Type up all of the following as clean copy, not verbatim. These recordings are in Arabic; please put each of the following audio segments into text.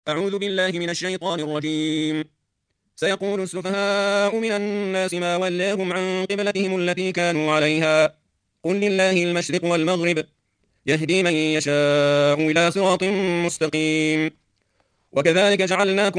أعوذ بالله من الشيطان الرجيم. سيقول السفهاء من الناس ما ولاهم عن قبلتهم التي كانوا عليها. قل لله المشرق والمغرب، يهدي من يشاء إلى صراط مستقيم. وكذلك جعلناكم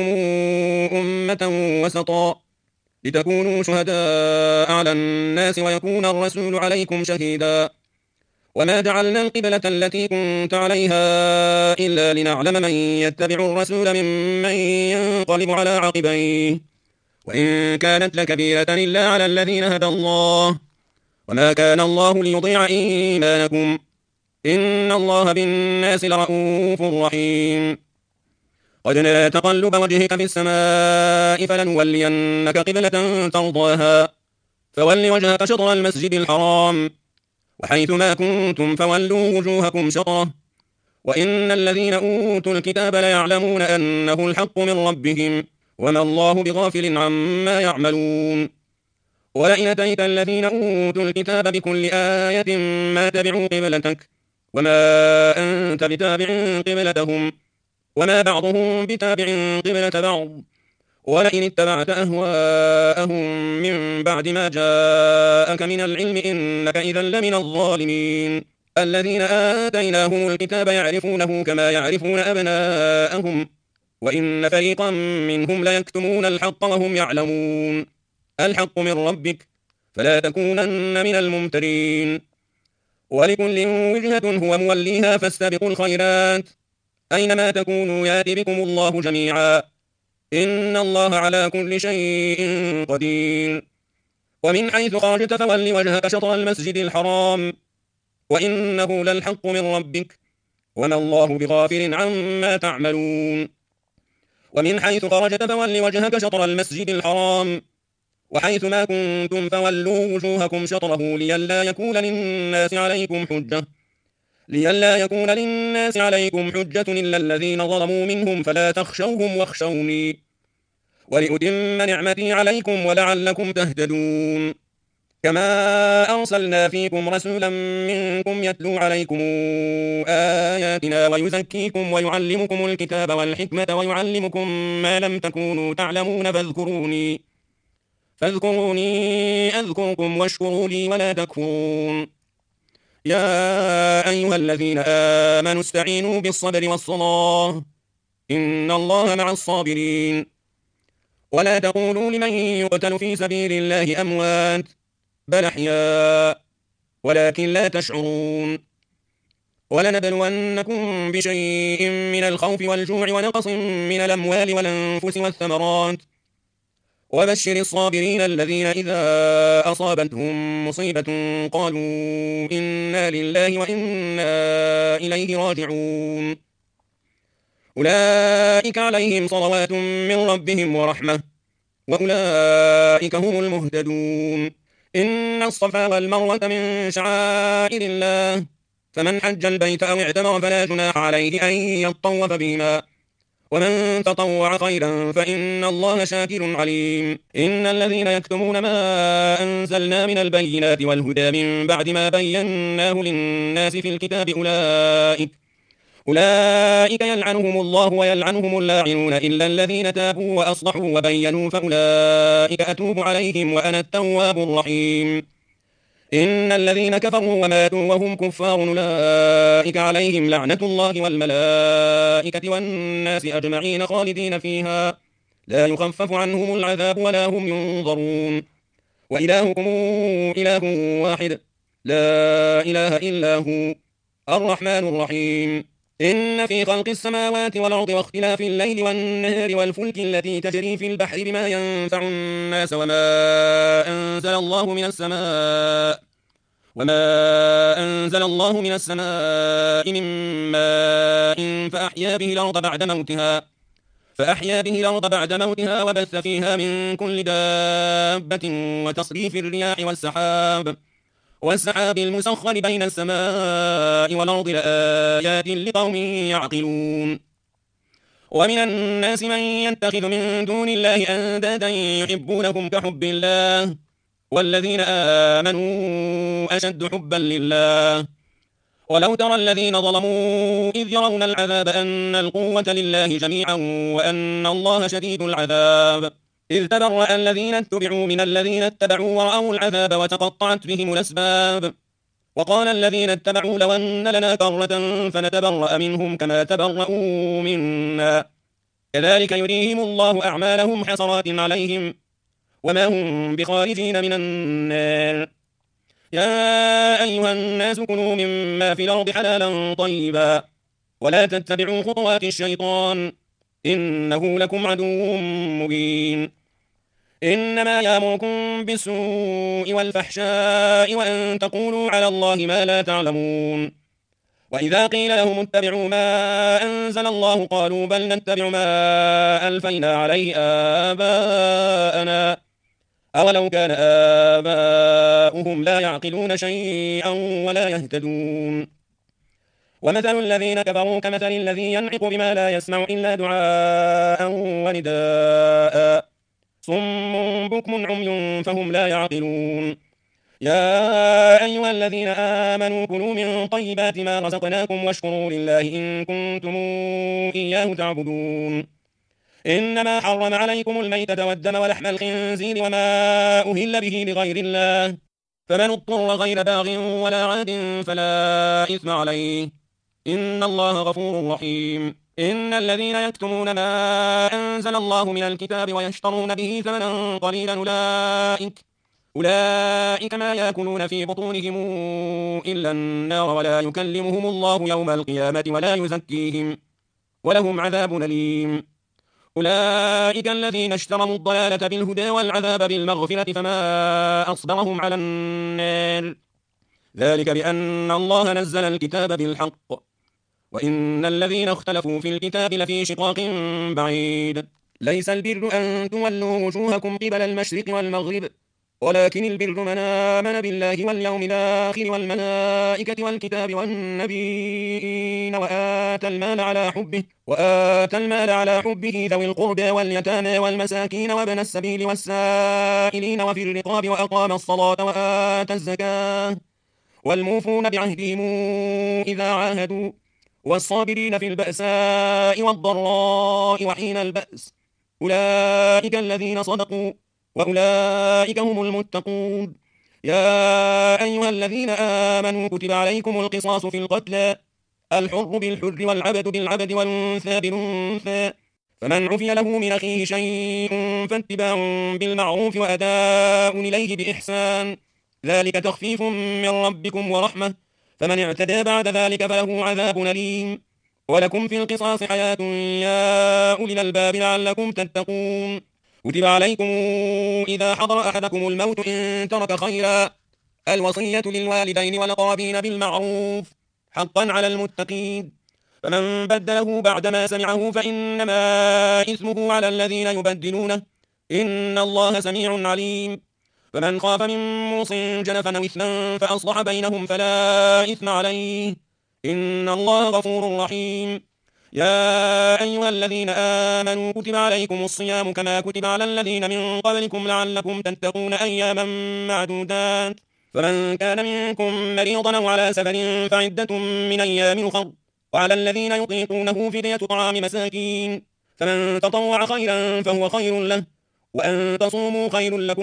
أمة وسطا لتكونوا شهداء على الناس ويكون الرسول عليكم شهيدا. وما جعلنا القبلة التي كنت عليها إلا لنعلم من يتبع الرسول ممن ينقلب على عقبيه، وإن كانت لكبيرة إلا على الذين هدى الله، وما كان الله ليضيع إيمانكم، إن الله بالناس لرءوف رحيم. قد نرى تقلب وجهك في السماء فلنولينك قبلة ترضاها، فول وجهك شطر المسجد الحرام، وحيث ما كنتم فولوا وجوهكم شطره، وإن الذين أوتوا الكتاب ليعلمون أنه الحق من ربهم، وما الله بغافل عما يعملون. ولئن أتيت الذين أوتوا الكتاب بكل آية ما تبعوا قبلتك، وما أنت بتابع قبلتهم، وما بعضهم بتابع قبلة بعض. ولئن اتبعت أهواءهم من بعد ما جاءك من العلم إنك إذا لمن الظالمين. الذين آتيناهم الكتاب يعرفونه كما يعرفون أبناءهم، وإن فريقا منهم ليكتمون الحق وهم يعلمون. الحق من ربك، فلا تكونن من الممترين. ولكل وجهة هو موليها فاستبقوا الخيرات، أينما تكونوا يأت بكم الله جميعا، إن الله على كل شيء قدير. ومن حيث خرجت فول وجهك شطر المسجد الحرام، وإنه للحق من ربك، وما الله بغافل عما تعملون. ومن حيث خرجت فول وجهك شطر المسجد الحرام، وحيث ما كنتم فولوا وجوهكم شطره لئلا يكون للناس عليكم حجة إلا الذين ظلموا منهم، فلا تخشوهم واخشوني ولأتم نعمتي عليكم ولعلكم تهتدون. كما أرسلنا فيكم رسولا منكم يتلو عليكم آياتنا ويزكيكم ويعلمكم الكتاب والحكمة ويعلمكم ما لم تكونوا تعلمون فاذكروني أذكركم واشكروا لي ولا تكفرون. يا أيها الذين آمنوا استعينوا بالصبر والصلاة، إن الله مع الصابرين. ولا تقولوا لمن يقتل في سبيل الله أموات، بل أحياء ولكن لا تشعرون. ولنبلونكم بشيء من الخوف والجوع ونقص من الأموال والأنفس والثمرات، وبشر الصابرين الذين إذا أصابتهم مصيبة قالوا إنا لله وإنا إليه راجعون. أولئك عليهم صلوات من ربهم ورحمة، وأولئك هم المهتدون. إن الصفا والمروة من شعائر الله، فمن حج البيت أو اعتمر فلا جناح عليه أن يطوف بهما، ومن تطوع خيرا فإن الله شاكر عليم. إن الذين يكتمون ما أنزلنا من البينات والهدى من بعد ما بيناه للناس في الكتاب أولئك يلعنهم الله ويلعنهم اللاعنون إلا الذين تابوا وأصلحوا وبينوا فأولئك أتوب عليهم وأنا التواب الرحيم. إن الذين كفروا وماتوا وهم كفار أولئك عليهم لعنة الله والملائكة والناس أجمعين خالدين فيها، لا يخفف عنهم العذاب ولا هم ينظرون. وإلهكم إله واحد، لا إله إلا هو الرحمن الرحيم. إن في خلق السماوات والأرض واختلاف الليل والنهار والفلك التي تجري في البحر بما ينفع الناس وما أنزل الله من السماء من ماء فأحيا به الأرض بعد موتها وبث فيها من كل دابة وتصريف الرياح والسحاب المسخر بين السماء والأرض لآيات لقوم يعقلون. ومن الناس من يتخذ من دون الله أندادا يحبونهم كحب الله، والذين آمنوا أشد حبا لله. ولو ترى الذين ظلموا إذ يرون العذاب أن القوة لله جميعا وأن الله شديد العذاب إذ تبرأ الذين اتبعوا من الذين اتبعوا ورأوا العذاب وتقطعت بهم الأسباب وقال الذين اتبعوا لو أن لنا كرة فنتبرأ منهم كما تبرأوا منا كذلك يريهم الله أعمالهم حسرات عليهم وما هم بخارجين من النار يا أيها الناس كلوا مما في الأرض حلالا طيبا ولا تتبعوا خطوات الشيطان إنه لكم عدو مبين إنما يأمركم بالسوء والفحشاء وأن تقولوا على الله ما لا تعلمون وإذا قيل لهم اتبعوا ما أنزل الله قالوا بل نتبع ما ألفينا عليه آباءنا أولو كان آباؤهم لا يعقلون شيئا ولا يهتدون ومثل الذين كفروا كمثل الذي ينعق بما لا يسمع إلا دعاء ونداء صم بكم عمي فهم لا يعقلون يا أيها الذين آمنوا كلوا من طيبات ما رزقناكم واشكروا لله إن كنتم إياه تعبدون إنما حرم عليكم الميتة والدم ولحم الخنزير وما أهل به لغير الله فمن اضطر غير باغ ولا عاد فلا إثم عليه إن الله غفور رحيم إن الذين يكتمون ما أنزل الله من الكتاب ويشترون به ثمنا قليلا أولئك ما يأكلون في بطونهم إلا النار ولا يكلمهم الله يوم القيامة ولا يزكيهم ولهم عذاب أليم أولئك الذين اشتروا الضلالة بالهدى والعذاب بالمغفرة فما أصبرهم على النار ذلك بأن الله نزل الكتاب بالحق وإن الذين اختلفوا في الكتاب لفي شقاق بعيد ليس البر أن تولوا وجوهكم قبل المشرق والمغرب ولكن البر من آمن بالله واليوم الآخر والملائكة والكتاب والنبيين وآتى المال على حبه ذوي القربى واليتامى والمساكين وابن السبيل والسائلين وفي الرقاب وأقام الصلاة وآتى الزكاة والموفون بعهدهم إذا عاهدوا والصابرين في البأساء والضراء وحين البأس أولئك الذين صدقوا وأولئك هم المتقون يا أيها الذين آمنوا كتب عليكم القصاص في القتلى الحر بالحر والعبد بالعبد والأنثى بالأنثى فمن عفي له من أخيه شيء فاتباع بالمعروف وأداء إليه بإحسان ذلك تخفيف من ربكم ورحمة فمن اعتدى بعد ذلك فله عذاب أليم ولكم في القصاص حياة يا أولي الألباب لعلكم تتقون كتب عليكم إذا حضر أحدكم الموت إن ترك خيرا الوصية للوالدين والأقربين بالمعروف حقا على المتقين فمن بدله بعدما سمعه فإنما إثمه على الذين يبدلونه إن الله سميع عليم فمن خاف من موص جنفا أو إثما فأصلح بينهم فلا إثم عليه إن الله غفور رحيم يا أيها الذين آمنوا كتب عليكم الصيام كما كتب على الذين من قبلكم لعلكم تتقون أياما معدودات فمن كان منكم مريضا أو على سفر فعدة من أيام أخر وعلى الذين يطيقونه فدية طعام مساكين فمن تطوع خيرا فهو خير له وأن تصوموا خير لكم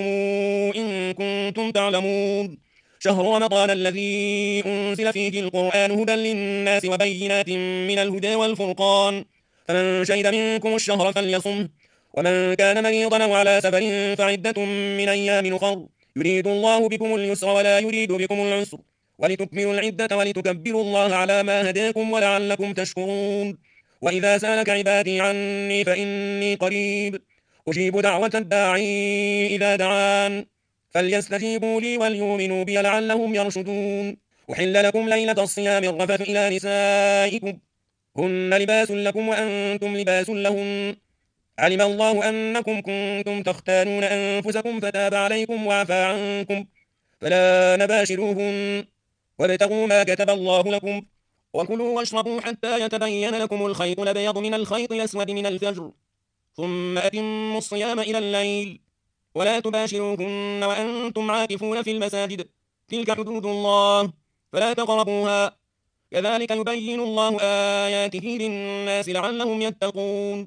إن كنتم تعلمون شهر رمضان الذي أنزل فيه القرآن هدى للناس وبينات من الهدى والفرقان فمن شهد منكم الشهر فليصم ومن كان مريضا أو على سفر فعدة من أيام أخر يريد الله بكم اليسر ولا يريد بكم العسر ولتكملوا العدة ولتكبروا الله على ما هداكم ولعلكم تشكرون وإذا سألك عبادي عني فإني قريب أجيب دعوة الداعي إذا دعان فليستجيبوا لي وليؤمنوا بي لعلهم يرشدون أحل لكم ليلة الصيام الرفث إلى نسائكم هن لباس لكم وأنتم لباس لهن علم الله أنكم كنتم تختانون أنفسكم فتاب عليكم وعفى عنكم فلا نباشروهن وابتغوا ما كتب الله لكم وكلوا واشربوا حتى يتبين لكم الخيط الأبيض من الخيط الأسود من الفجر ثم أتموا الصيام إلى الليل ولا تباشروهن وأنتم عاكفون في المساجد تلك حدود الله فلا تقربوها كذلك يبين الله آياته للناس لعلهم يتقون.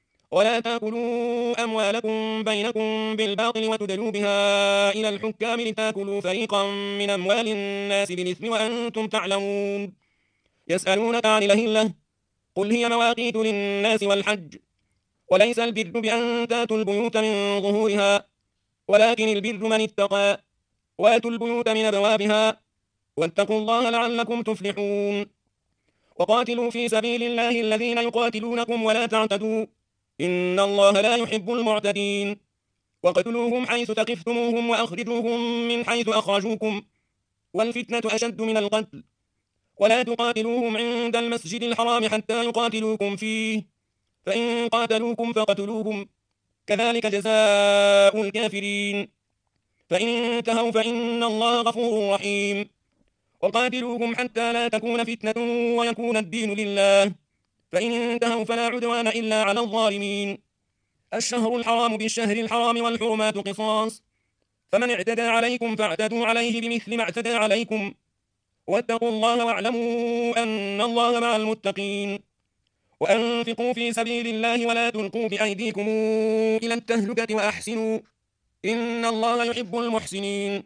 ولا تأكلوا أموالكم بينكم بالباطل وتدلوا بها إلى الحكام لتأكلوا فريقا من أموال الناس بالإثم وأنتم تعلمون. يسألونك عن الأهلة قل هي مواقيت للناس والحج وليس البر بأن تأتوا البيوت من ظهورها ولكن البر من اتقى وأتوا البيوت من أبوابها واتقوا الله لعلكم تفلحون. وقاتلوا في سبيل الله الذين يقاتلونكم ولا تعتدوا إن الله لا يحب المعتدين. وقتلوهم حيث ثقفتموهم وأخرجوهم من حيث أخرجوكم والفتنة أشد من القتل ولا تقاتلوهم عند المسجد الحرام حتى يقاتلوكم فيه فإن قاتلوكم فقتلوهم كذلك جزاء الكافرين. فإن انتهوا فإن الله غفور رحيم. وقاتلوهم حتى لا تكون فتنة ويكون الدين لله فإن انتهوا فلا عدوان إلا على الظالمين. الشهر الحرام بالشهر الحرام والحرمات قصاص فمن اعتدى عليكم فاعتدوا عليه بمثل ما اعتدى عليكم واتقوا الله واعلموا أن الله مع المتقين. وأنفقوا في سبيل الله ولا تلقوا بأيديكم إلى التهلكة وأحسنوا إن الله يحب المحسنين.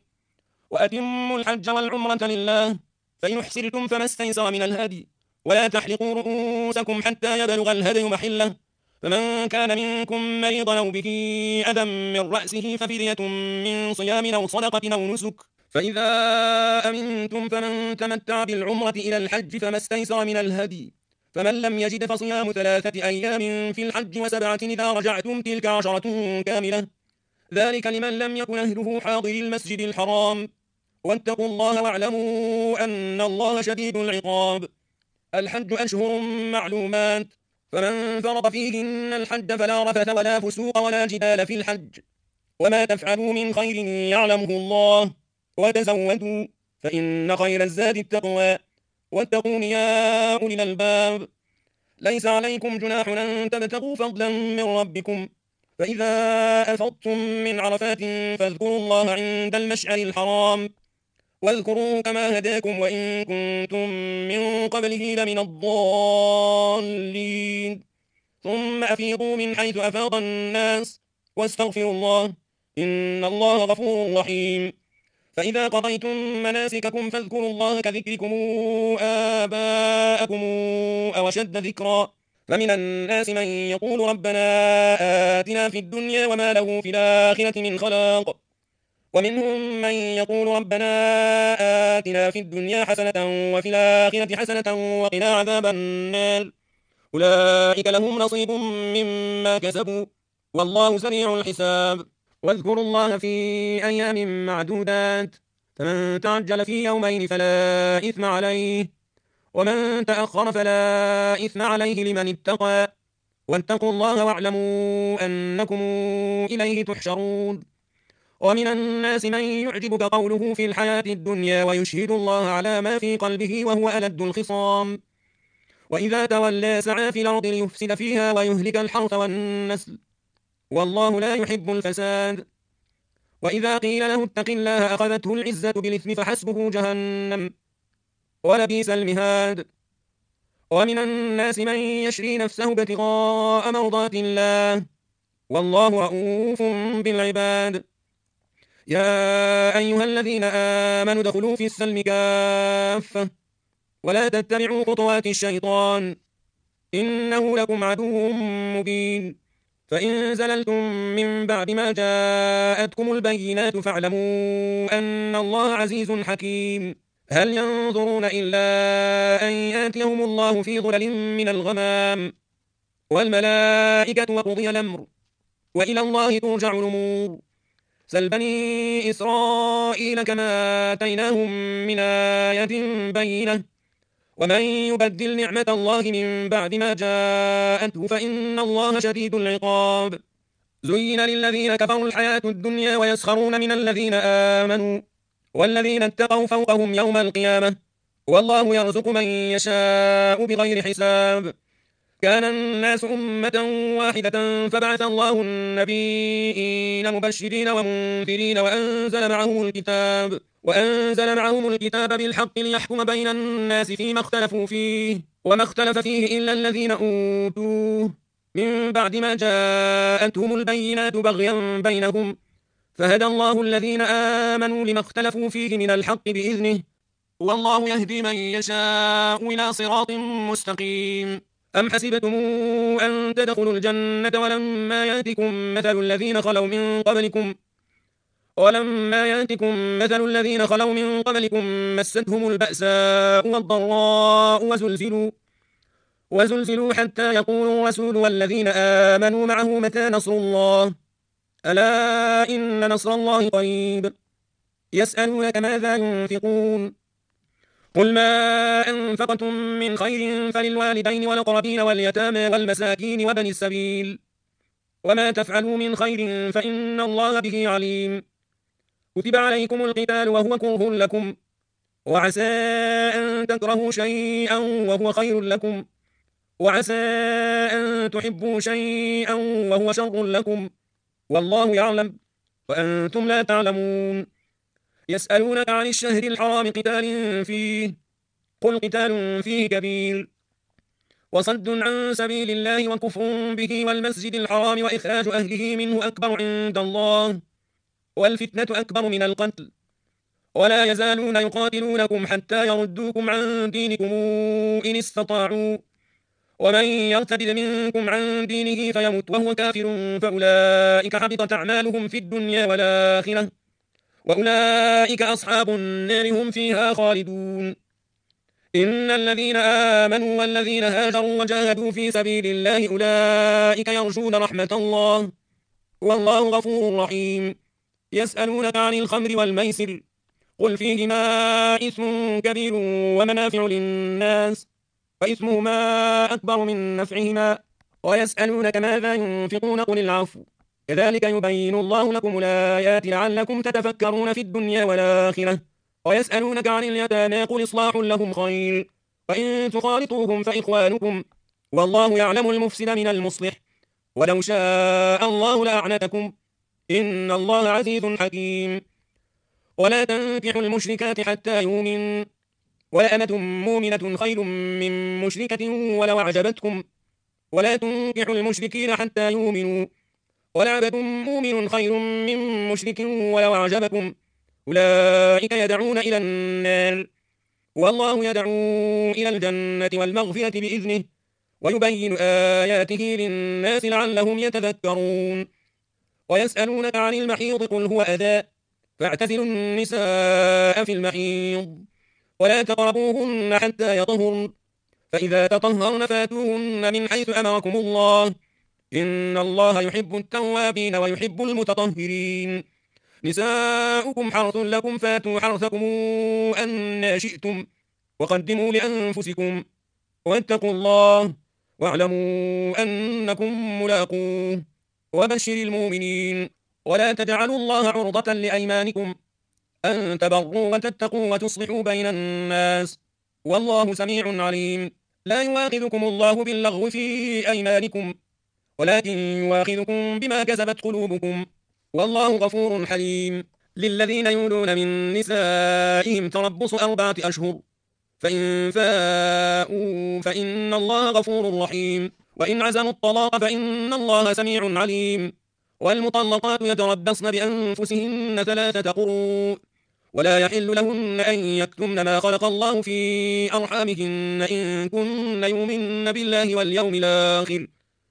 وأتموا الحج والعمرة لله فإن احسرتم فما استيسر من الهدي ولا تحلقوا رؤوسكم حتى يبلغ الهدي محله فمن كان منكم مريضا أو به أذى من رأسه ففدية من صيام أو صدقة أو نسك فإذا أمنتم فمن تمتع بالعمرة إلى الحج فما استيسر من الهدي فمن لم يجد فصيام 3 أيام في الحج و7 إذا رجعتم تلك 10 كاملة ذلك لمن لم يكن أهله حاضر المسجد الحرام. واتقوا الله واعلموا أن الله شديد العقاب. الحج أشهر معلومات فمن فرض فيهن الحج فلا رفث ولا فسوق ولا جدال في الحج وما تفعلوا من خير يعلمه الله وتزودوا فإن خير الزاد التقوى واتقون يا أولي الألباب. ليس عليكم جناح أن تبتغوا فضلا من ربكم فإذا أفضتم من عرفات فاذكروا الله عند المشعر الحرام واذكروه كما هداكم وإن كنتم من قبله لمن الضالين. ثم أفيضوا من حيث أفاض الناس واستغفروا الله إن الله غفور رحيم. فإذا قضيتم مناسككم فاذكروا الله كذكركم آباءكم أو أشد ذكرا فمن الناس من يقول ربنا آتنا في الدنيا وما له في الآخرة من خلاق ومنهم من يقول ربنا آتنا في الدنيا حسنة وفي الآخرة حسنة وقنا عذاب النار أولئك لهم نصيب مما كسبوا والله سريع الحساب. واذكروا الله في أيام معدودات فمن تعجل في يومين فلا إثم عليه ومن تأخر فلا إثم عليه لمن اتقى واتقوا الله واعلموا أنكم إليه تحشرون. ومن الناس من يعجبك قوله في الحياة الدنيا ويشهد الله على ما في قلبه وهو ألد الخصام وإذا تولى سعى في الأرض ليفسد فيها ويهلك الحرث والنسل والله لا يحب الفساد. وإذا قيل له اتق الله أخذته العزة بالإثم فحسبه جهنم ولبئس المهاد. ومن الناس من يشري نفسه ابتغاء مرضات الله والله رؤوف بالعباد. يا أيها الذين آمنوا ادخلوا في السلم كافة ولا تتبعوا خطوات الشيطان إنه لكم عدو مبين. فإن زللتم من بعد ما جاءتكم البينات فاعلموا أن الله عزيز حكيم. هل ينظرون إلا أن يأتيهم الله في ظلل من الغمام والملائكة وقضي الأمر وإلى الله ترجع الأمور. سل بني إسرائيل كما آتيناهم من آية بينة ومن يبدل نعمة الله من بعد ما جاءته فإن الله شديد العقاب. زين للذين كفروا الحياة الدنيا ويسخرون من الذين آمنوا والذين اتقوا فوقهم يوم القيامة والله يرزق من يشاء بغير حساب. كان الناس أمة واحدة فبعث الله النبيين مبشرين ومنذرين وأنزل معهم الكتاب وأنزل معهم الكتاب بالحق ليحكم بين الناس فيما اختلفوا فيه وما اختلف فيه إلا الذين أوتوه من بعد ما جاءتهم البينات بغيا بينهم فهدى الله الذين آمنوا لما اختلفوا فيه من الحق بإذنه والله يهدي من يشاء إلى صراط مستقيم أم حسبتم أن تدخلوا الجنة ولما يأتكم مثل الذين خلوا من قبلكم مستهم البأساء والضراء وزلزلوا حتى يقول الرسول والذين آمنوا معه متى نصر الله ألا إن نصر الله قريب يسألونك ماذا ينفقون قل ما أنفقتم من خير فللوالدين والأقربين واليتامى والمساكين وابن السبيل وما تفعلوا من خير فإن الله به عليم كتب عليكم القتال وهو كره لكم وعسى أن تكرهوا شيئا وهو خير لكم وعسى أن تحبوا شيئا وهو شر لكم والله يعلم وأنتم لا تعلمون يسألونك عن الشهر الحرام قتال فيه قل قتال فيه كبير وصد عن سبيل الله وكفر به والمسجد الحرام وإخراج أهله منه أكبر عند الله والفتنة أكبر من القتل ولا يزالون يقاتلونكم حتى يردوكم عن دينكم إن استطاعوا ومن يرتد منكم عن دينه فيمت وهو كافر فأولئك حبطت أعمالهم في الدنيا والآخرة وأولئك أصحاب النار هم فيها خالدون إن الذين آمنوا والذين هاجروا وجاهدوا في سبيل الله أولئك يرجون رحمة الله والله غفور رحيم يسألونك عن الخمر والميسر قل فيهما إثم كبير ومنافع للناس وإثمهما أكبر من نفعهما ويسألونك ماذا ينفقون قل العفو كذلك يبين الله لكم الآيات لعلكم تتفكرون في الدنيا والآخرة ويسألونك عن اليتامى قل إصلاح لهم خير وإن تخالطوهم فإخوانكم والله يعلم المفسد من المصلح ولو شاء الله لأعنتكم إن الله عزيز حكيم ولا تنكحوا المشركات حتى يؤمن ولأمة مؤمنة خير من مشركة ولو أعجبتكم ولا تنكحوا المشركين حتى يؤمنوا ولعبد مؤمن خير من مشرك ولو أعجبكم أولئك يدعون إلى النار والله يدعو إلى الجنة والمغفرة بإذنه ويبين آياته للناس لعلهم يتذكرون ويسألونك عن المحيض قل هو أذى فاعتزلوا النساء في المحيض ولا تقربوهن حتى يطهرن فإذا تطهرن فاتوهن من حيث أمركم الله إن الله يحب التوابين ويحب المتطهرين نساؤكم حرث لكم فاتوا حرثكم أن شئتم وقدموا لأنفسكم واتقوا الله واعلموا أنكم ملاقوه وبشر المؤمنين ولا تجعلوا الله عرضة لأيمانكم أن تبروا وتتقوا وتصلحوا بين الناس والله سميع عليم لا يواخذكم الله باللغو في أيمانكم ولكن يواخذكم بما كسبت قلوبكم والله غفور حليم للذين يولون من نسائهم تربص 4 أشهر فإن فاءوا فإن الله غفور رحيم وإن عزموا الطلاق فإن الله سميع عليم والمطلقات يتربصن بأنفسهن 3 قروء ولا يحل لهن أن يكتمن ما خلق الله في أرحامهن إن كن يؤمن بالله واليوم الآخر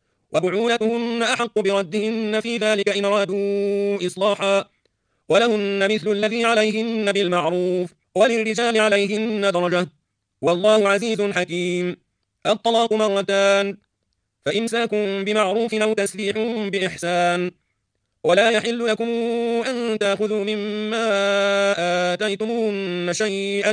وبعولتهن أحق بردهن في ذلك إن أرادوا إصلاحا ولهن مثل الذي عليهن بالمعروف وللرجال عليهن درجة والله عزيز حكيم الطلاق 2 فإمساك بمعروف أو تسريح بإحسان ولا يحل لكم أن تأخذوا مما آتيتمون شيئا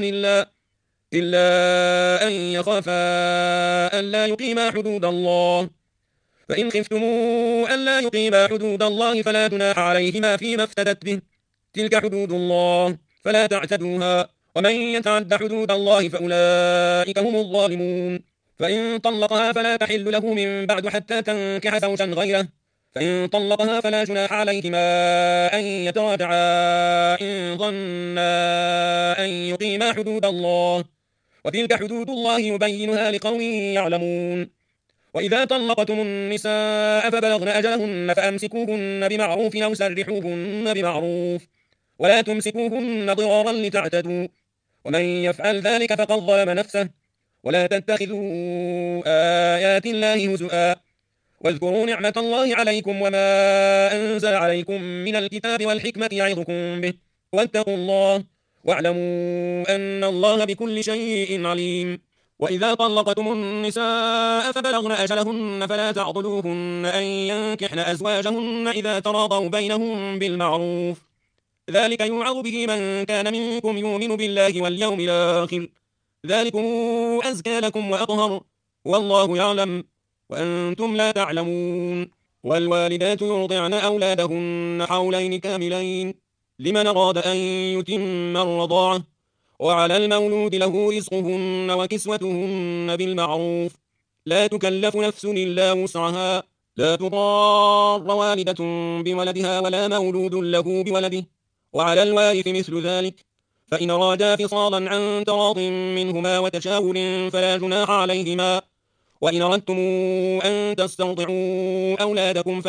إلا أن يخافا ألا يقيما حدود الله فإن خفتموا ألا يقيما حدود الله فلا جناح عليهما فيما افتدت به تلك حدود الله فلا تعتدوها ومن يتعد حدود الله فأولئك هم الظالمون فإن طلقها فلا تحل له من بعد حتى تنكح زوجا غيره فإن طلقها فلا جناح عليهما أن يتراجعا إن ظنا أن يقيما حدود الله، وتلك حدود الله يبينها لقوم يعلمون. وإذا طلقتم النساء فبلغن أجلهن فأمسكوهن بمعروف أو سرحوهن بمعروف، ولا تمسكوهن ضرارا لتعتدوا، ومن يفعل ذلك فقد ظلم نفسه. ولا تتخذوا آيات الله هزؤا، واذكروا نعمة الله عليكم وما أنزل عليكم من الكتاب والحكمة يعظكم به، واتقوا الله واعلموا أن الله بكل شيء عليم. وإذا طلقتم النساء فبلغن أجلهن فلا تعضلوهن أن ينكحن أزواجهن إذا تراضوا بينهم بالمعروف، ذلك يوعظ به من كان منكم يؤمن بالله واليوم الآخر، ذلكم أزكى لكم وأطهر، والله يعلم وأنتم لا تعلمون. والوالدات يرضعن أولادهن حولين كاملين لمن أراد أن يتم الرضاعة، وعلى المولود له رزقهن وكسوتهن بالمعروف، لا تكلف نفس إلا وسعها، لا تضار والدة بولدها ولا مولود له بولده، وعلى الوارث مثل ذلك، فإن أرادا فصالا عن تراض منهما وتشاور فلا جناح عليهما. وإن أردتم أن تسترضعوا أولادكم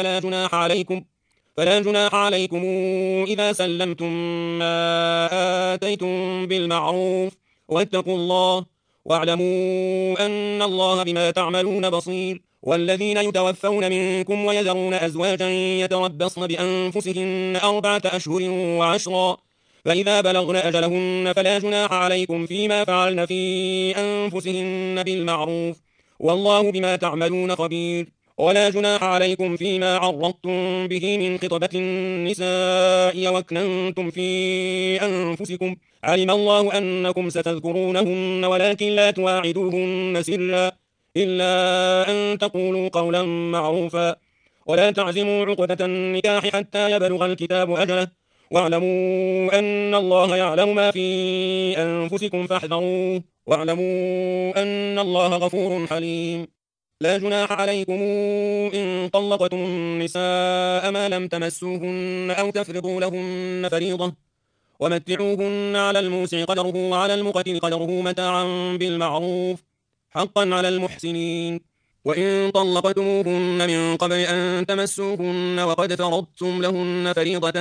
فلا جناح عليكم إذا سلمتم ما آتيتم بالمعروف، واتقوا الله واعلموا أن الله بما تعملون بصير. والذين يتوفون منكم ويذرون أزواجا يتربصن بأنفسهن 4 أشهر و10، فإذا بلغن أجلهن فلا جناح عليكم فيما فعلن في أنفسهن بالمعروف، والله بما تعملون خبير. ولا جناح عليكم فيما عرضتم به من خطبة النساء وأكننتم في أنفسكم، علم الله أنكم ستذكرونهن ولكن لا تواعدوهن سرا إلا أن تقولوا قولا معروفا، ولا تعزموا عقدة النكاح حتى يبلغ الكتاب أجله، واعلموا أن الله يعلم ما في أنفسكم فاحذروه، واعلموا أن الله غفور حليم. لا جناح عليكم إن طلقتم النساء ما لم تمسوهن أو تفرضوا لهن فريضة، ومتعوهن على الموسع قدره وعلى المقتل قدره متاعا بالمعروف، حقا على المحسنين. وإن طلقتموهن من قبل أن تمسوهن وقد فرضتم لهن فريضة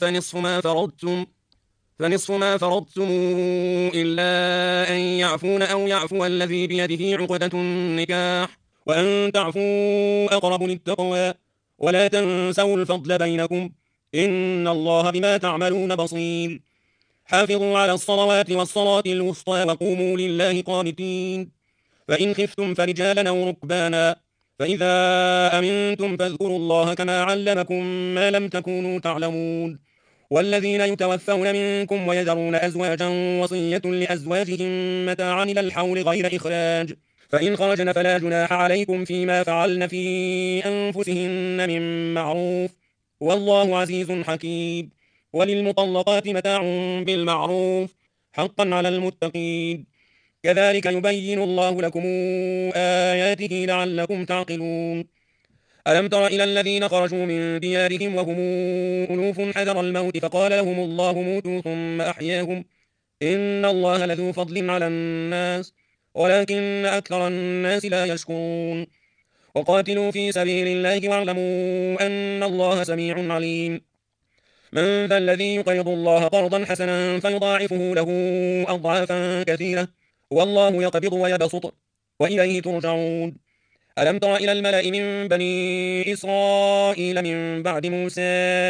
فنصف ما فرضتم إلا أن يعفون أو يعفو الذي بيده عقدة النكاح، وأن تعفوا أقرب للتقوى، ولا تنسوا الفضل بينكم، إن الله بما تعملون بصير. حافظوا على الصلوات والصلاة الوسطى وقوموا لله قانتين. فإن خفتم فرجالا أو ركبانا، فإذا أمنتم فاذكروا الله كما علمكم ما لم تكونوا تعلمون. والذين يتوفون منكم ويذرون أزواجا وصية لأزواجهم متاعا إلى الحول غير إخراج، فإن خرجن فلا جناح عليكم فيما فعلن في أنفسهن من معروف، والله عزيز حكيم. وللمطلقات متاع بالمعروف، حقا على المتقين. كذلك يبين الله لكم آياته لعلكم تعقلون. ألم تر إلى الذين خرجوا من ديارهم وهم ألوف حذر الموت فقال لهم الله موتوا ثم أحياهم، إن الله لذو فضل على الناس ولكن أكثر الناس لا يشكرون. وقاتلوا في سبيل الله واعلموا أن الله سميع عليم. من ذا الذي يقرض الله قرضا حسنا فيضاعفه له أضعافا كثيرة، والله يقبض ويبسط وإليه ترجعون. ألم تر إلى الملأ من بني إسرائيل من بعد موسى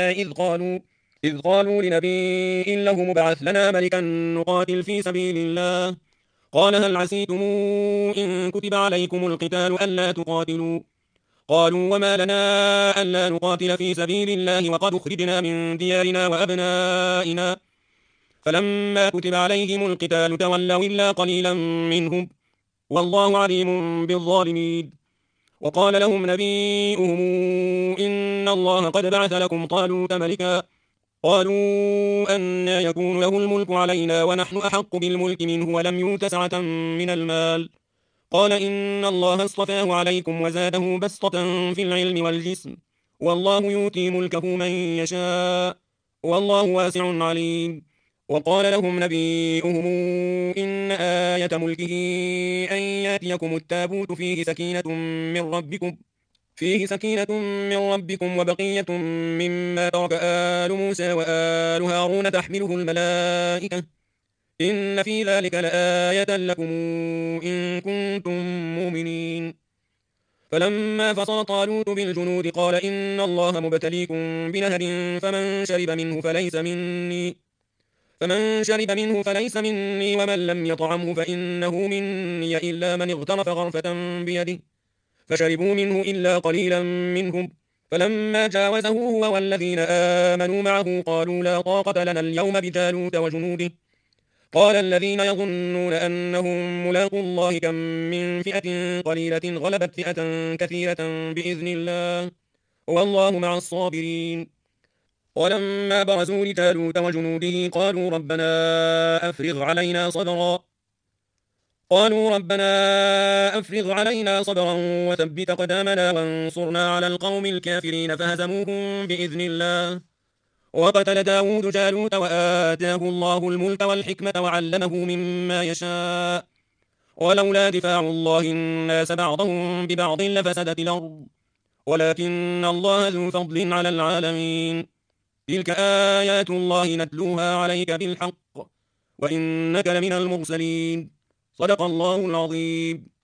إذ قالوا لنبي له مبعث لنا ملكا نقاتل في سبيل الله، قال هل عسيتم إن كتب عليكم القتال ألا تقاتلوا؟ قالوا وما لنا ألا نقاتل في سبيل الله وقد أخرجنا من ديارنا وأبنائنا، فلما كتب عليهم القتال تولوا إلا قليلا منهم، والله عليم بالظالمين. وقال لهم نبيهم إن الله قد بعث لكم طالوت ملكا، قالوا أنى يكون له الملك علينا ونحن أحق بالملك منه ولم يؤت سعة من المال، قال إن الله اصطفاه عليكم وزاده بسطة في العلم والجسم والله يؤتي ملكه من يشاء والله واسع عليم. وقال لهم نبيئهم إن آية ملكه أن يأتيكم التابوت فيه سكينة من ربكم وبقية مما ترك آل موسى وآل هارون تحمله الملائكة إن في ذلك لآية لكم إن كنتم مؤمنين. فلما فصل طالوت بالجنود قال إن الله مبتليكم بنهر فمن شرب منه فليس مني ومن لم يطعمه فإنه مني إلا من اغترف غرفة بيده فشربوا منه إلا قليلا منهم. فلما جاوزه هو والذين آمنوا معه قالوا لا طاقة لنا اليوم بجالوت وجنوده. قال الذين يظنون أنهم ملاقو الله كم من فئة قليلة غلبت فئة كثيرة بإذن الله والله مع الصابرين. ولما برزوا لجالوت وجنوده قالوا ربنا أفرغ علينا صبرا وثبت قدامنا وانصرنا على القوم الكافرين فهزموهم بإذن الله. وقتل داود جالوت وآتاه الله الملك والحكمة وعلمه مما يشاء ولولا دفاع الله الناس بعضهم ببعض لفسدت الأرض ولكن الله ذو فضل على العالمين. تلك آيات الله نتلوها عليك بالحق وإنك لمن المرسلين. صدق الله العظيم.